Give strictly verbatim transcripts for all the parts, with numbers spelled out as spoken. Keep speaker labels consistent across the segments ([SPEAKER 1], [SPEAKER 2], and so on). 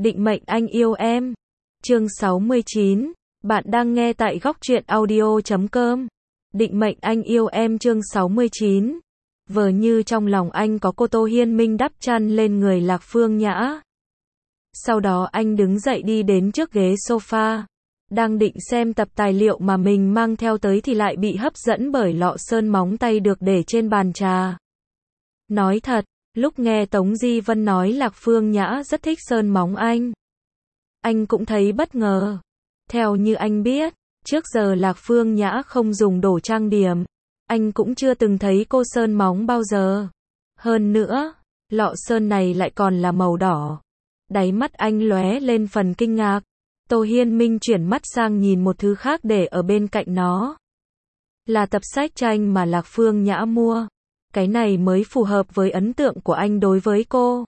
[SPEAKER 1] Định mệnh anh yêu em. Chương sáu mươi chín. Bạn đang nghe tại góc truyện audio chấm com. Định mệnh anh yêu em chương sáu mươi chín. Vờ như trong lòng anh có cô Tô Hiên Minh đắp chăn lên người Lạc Phương Nhã. Sau đó anh đứng dậy đi đến trước ghế sofa. Đang định xem tập tài liệu mà mình mang theo tới thì lại bị hấp dẫn bởi lọ sơn móng tay được để trên bàn trà. Nói thật, lúc nghe Tống Di Vân nói Lạc Phương Nhã rất thích sơn móng anh, anh cũng thấy bất ngờ. Theo như anh biết, trước giờ Lạc Phương Nhã không dùng đồ trang điểm. Anh cũng chưa từng thấy cô sơn móng bao giờ. Hơn nữa, lọ sơn này lại còn là màu đỏ. Đáy mắt anh lóe lên phần kinh ngạc. Tô Hiên Minh chuyển mắt sang nhìn một thứ khác để ở bên cạnh nó. Là tập sách tranh mà Lạc Phương Nhã mua. Cái này mới phù hợp với ấn tượng của anh đối với cô.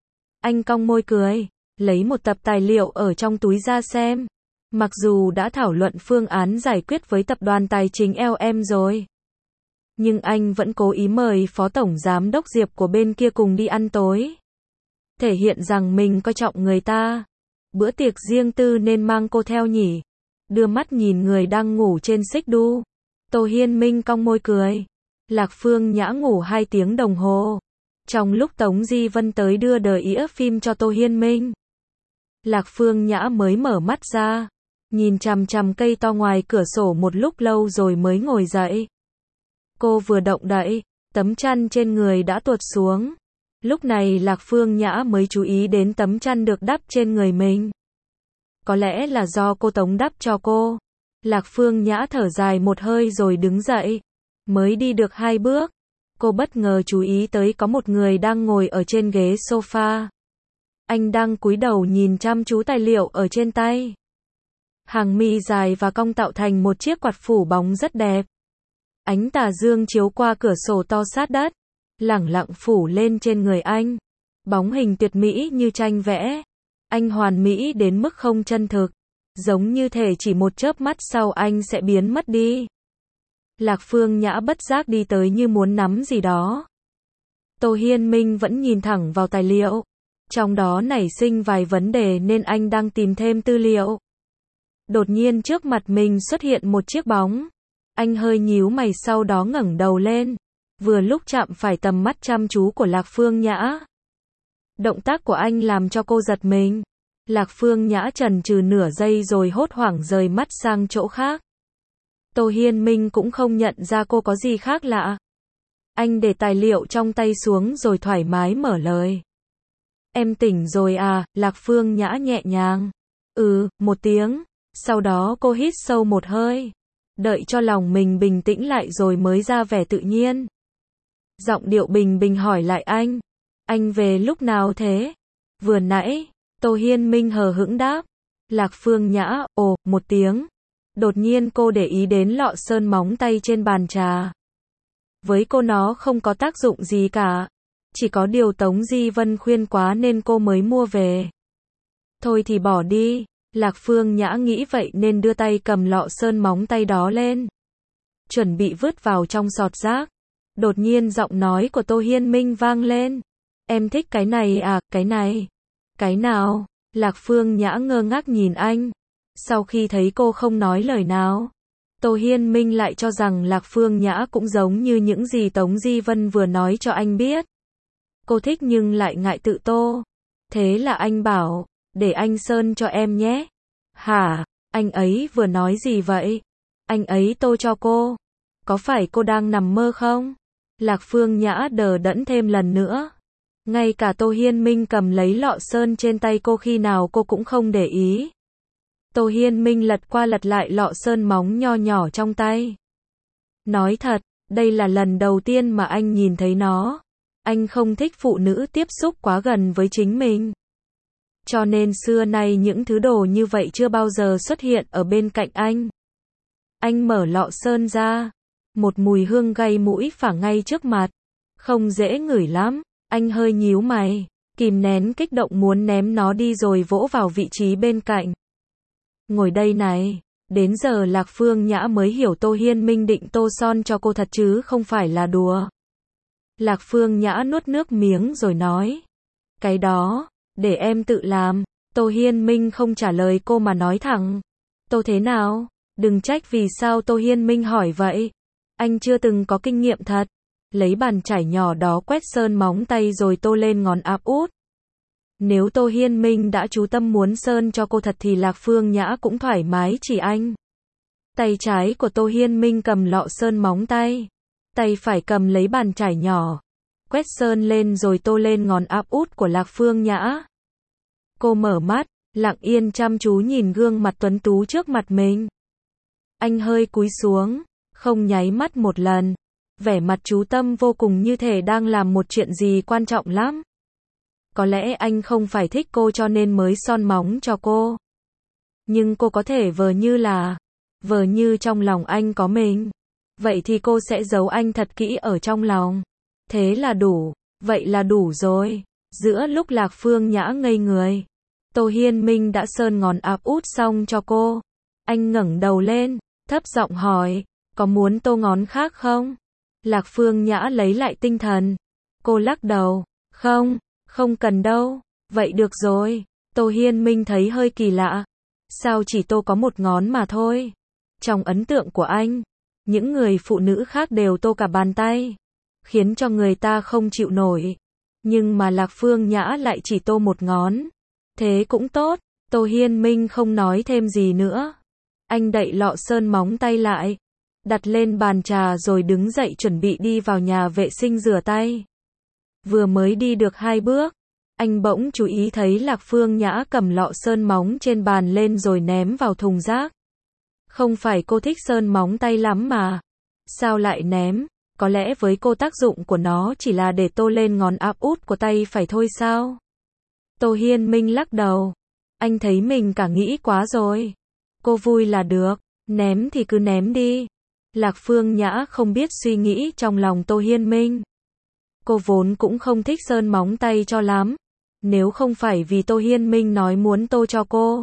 [SPEAKER 1] Anh cong môi cười, lấy một tập tài liệu ở trong túi ra xem. Mặc dù đã thảo luận phương án giải quyết với tập đoàn tài chính lờ em rồi, nhưng anh vẫn cố ý mời phó tổng giám đốc Diệp của bên kia cùng đi ăn tối. Thể hiện rằng mình coi trọng người ta. Bữa tiệc riêng tư nên mang cô theo nhỉ? Đưa mắt nhìn người đang ngủ trên xích đu. Tô Hiên Minh cong môi cười. Lạc Phương Nhã ngủ hai tiếng đồng hồ. Trong lúc Tống Di Vân tới đưa đờ ĩa phim cho Tô Hiên Minh, Lạc Phương Nhã mới mở mắt ra, nhìn chằm chằm cây to ngoài cửa sổ một lúc lâu rồi mới ngồi dậy. Cô vừa động đậy, tấm chăn trên người đã tuột xuống. Lúc này Lạc Phương Nhã mới chú ý đến tấm chăn được đắp trên người mình. Có lẽ là do cô Tống đắp cho cô. Lạc Phương Nhã thở dài một hơi rồi đứng dậy. Mới đi được hai bước, cô bất ngờ chú ý tới có một người đang ngồi ở trên ghế sofa. Anh đang cúi đầu nhìn chăm chú tài liệu ở trên tay. Hàng mi dài và cong tạo thành một chiếc quạt phủ bóng rất đẹp. Ánh tà dương chiếu qua cửa sổ to sát đất, lẳng lặng phủ lên trên người anh. Bóng hình tuyệt mỹ như tranh vẽ. Anh hoàn mỹ đến mức không chân thực, giống như thể chỉ một chớp mắt sau anh sẽ biến mất đi. Lạc Phương Nhã bất giác đi tới như muốn nắm gì đó. Tô Hiên Minh vẫn nhìn thẳng vào tài liệu. Trong đó nảy sinh vài vấn đề nên anh đang tìm thêm tư liệu. Đột nhiên trước mặt mình xuất hiện một chiếc bóng. Anh hơi nhíu mày sau đó ngẩng đầu lên. Vừa lúc chạm phải tầm mắt chăm chú của Lạc Phương Nhã. Động tác của anh làm cho cô giật mình. Lạc Phương Nhã chần chừ nửa giây rồi hốt hoảng rời mắt sang chỗ khác. Tô Hiên Minh cũng không nhận ra cô có gì khác lạ. Anh để tài liệu trong tay xuống rồi thoải mái mở lời. Em tỉnh rồi à? Lạc Phương Nhã nhẹ nhàng. Ừ, một tiếng. Sau đó cô hít sâu một hơi. Đợi cho lòng mình bình tĩnh lại rồi mới ra vẻ tự nhiên. Giọng điệu bình bình hỏi lại anh. Anh về lúc nào thế? Vừa nãy. Tô Hiên Minh hờ hững đáp. Lạc Phương Nhã, ồ, một tiếng. Đột nhiên cô để ý đến lọ sơn móng tay trên bàn trà. Với cô nó không có tác dụng gì cả. Chỉ có điều Tống Di Vân khuyên quá nên cô mới mua về. Thôi thì bỏ đi. Lạc Phương Nhã nghĩ vậy nên đưa tay cầm lọ sơn móng tay đó lên. Chuẩn bị vứt vào trong sọt rác. Đột nhiên giọng nói của Tô Hiên Minh vang lên. Em thích cái này à, cái này. Cái nào? Lạc Phương Nhã ngơ ngác nhìn anh. Sau khi thấy cô không nói lời nào, Tô Hiên Minh lại cho rằng Lạc Phương Nhã cũng giống như những gì Tống Di Vân vừa nói cho anh biết. Cô thích nhưng lại ngại tự tô. Thế là anh bảo, để anh sơn cho em nhé. Hả? Anh ấy vừa nói gì vậy? Anh ấy tô cho cô. Có phải cô đang nằm mơ không? Lạc Phương Nhã đờ đẫn thêm lần nữa. Ngay cả Tô Hiên Minh cầm lấy lọ sơn trên tay cô khi nào cô cũng không để ý. Tô Hiên Minh lật qua lật lại lọ sơn móng nho nhỏ trong tay. Nói thật, đây là lần đầu tiên mà anh nhìn thấy nó. Anh không thích phụ nữ tiếp xúc quá gần với chính mình. Cho nên xưa nay những thứ đồ như vậy chưa bao giờ xuất hiện ở bên cạnh anh. Anh mở lọ sơn ra. Một mùi hương gây mũi phả ngay trước mặt. Không dễ ngửi lắm. Anh hơi nhíu mày, kìm nén kích động muốn ném nó đi rồi vỗ vào vị trí bên cạnh. Ngồi đây này. Đến giờ Lạc Phương Nhã mới hiểu Tô Hiên Minh định tô son cho cô thật chứ không phải là đùa. Lạc Phương Nhã nuốt nước miếng rồi nói. Cái đó, để em tự làm. Tô Hiên Minh không trả lời cô mà nói thẳng. Tô thế nào? Đừng trách vì sao Tô Hiên Minh hỏi vậy. Anh chưa từng có kinh nghiệm thật. Lấy bàn chải nhỏ đó quét sơn móng tay rồi tô lên ngón áp út. Nếu Tô Hiên Minh đã chú tâm muốn sơn cho cô thật thì Lạc Phương Nhã cũng thoải mái chỉ anh. Tay trái của Tô Hiên Minh cầm lọ sơn móng tay. Tay phải cầm lấy bàn chải nhỏ. Quét sơn lên rồi tô lên ngón áp út của Lạc Phương Nhã. Cô mở mắt, lặng yên chăm chú nhìn gương mặt tuấn tú trước mặt mình. Anh hơi cúi xuống, không nháy mắt một lần. Vẻ mặt chú tâm vô cùng như thể đang làm một chuyện gì quan trọng lắm. Có lẽ anh không phải thích cô cho nên mới son móng cho cô. Nhưng cô có thể vờ như là, vờ như trong lòng anh có mình. Vậy thì cô sẽ giấu anh thật kỹ ở trong lòng. Thế là đủ, vậy là đủ rồi. Giữa lúc Lạc Phương Nhã ngây người, Tô Hiên Minh đã sơn ngón áp út xong cho cô. Anh ngẩng đầu lên, thấp giọng hỏi, có muốn tô ngón khác không? Lạc Phương Nhã lấy lại tinh thần. Cô lắc đầu, không, không cần đâu. Vậy được rồi. Tô Hiên Minh thấy hơi kỳ lạ. Sao chỉ tô có một ngón mà thôi? Trong ấn tượng của anh, những người phụ nữ khác đều tô cả bàn tay, khiến cho người ta không chịu nổi. Nhưng mà Lạc Phương Nhã lại chỉ tô một ngón. Thế cũng tốt. Tô Hiên Minh không nói thêm gì nữa. Anh đậy lọ sơn móng tay lại, đặt lên bàn trà rồi đứng dậy chuẩn bị đi vào nhà vệ sinh rửa tay. Vừa mới đi được hai bước, anh bỗng chú ý thấy Lạc Phương Nhã cầm lọ sơn móng trên bàn lên rồi ném vào thùng rác. Không phải cô thích sơn móng tay lắm mà. Sao lại ném? Có lẽ với cô tác dụng của nó chỉ là để tô lên ngón áp út của tay phải thôi sao? Tô Hiên Minh lắc đầu. Anh thấy mình cả nghĩ quá rồi. Cô vui là được, ném thì cứ ném đi. Lạc Phương Nhã không biết suy nghĩ trong lòng Tô Hiên Minh. Cô vốn cũng không thích sơn móng tay cho lắm. Nếu không phải vì Tô Hiên Minh nói muốn tô cho cô,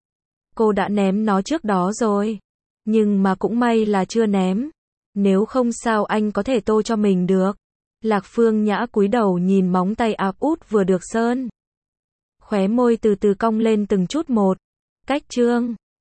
[SPEAKER 1] cô đã ném nó trước đó rồi. Nhưng mà cũng may là chưa ném. Nếu không sao anh có thể tô cho mình được. Lạc Phương Nhã cúi đầu nhìn móng tay áp út vừa được sơn. Khóe môi từ từ cong lên từng chút một. Cách trương.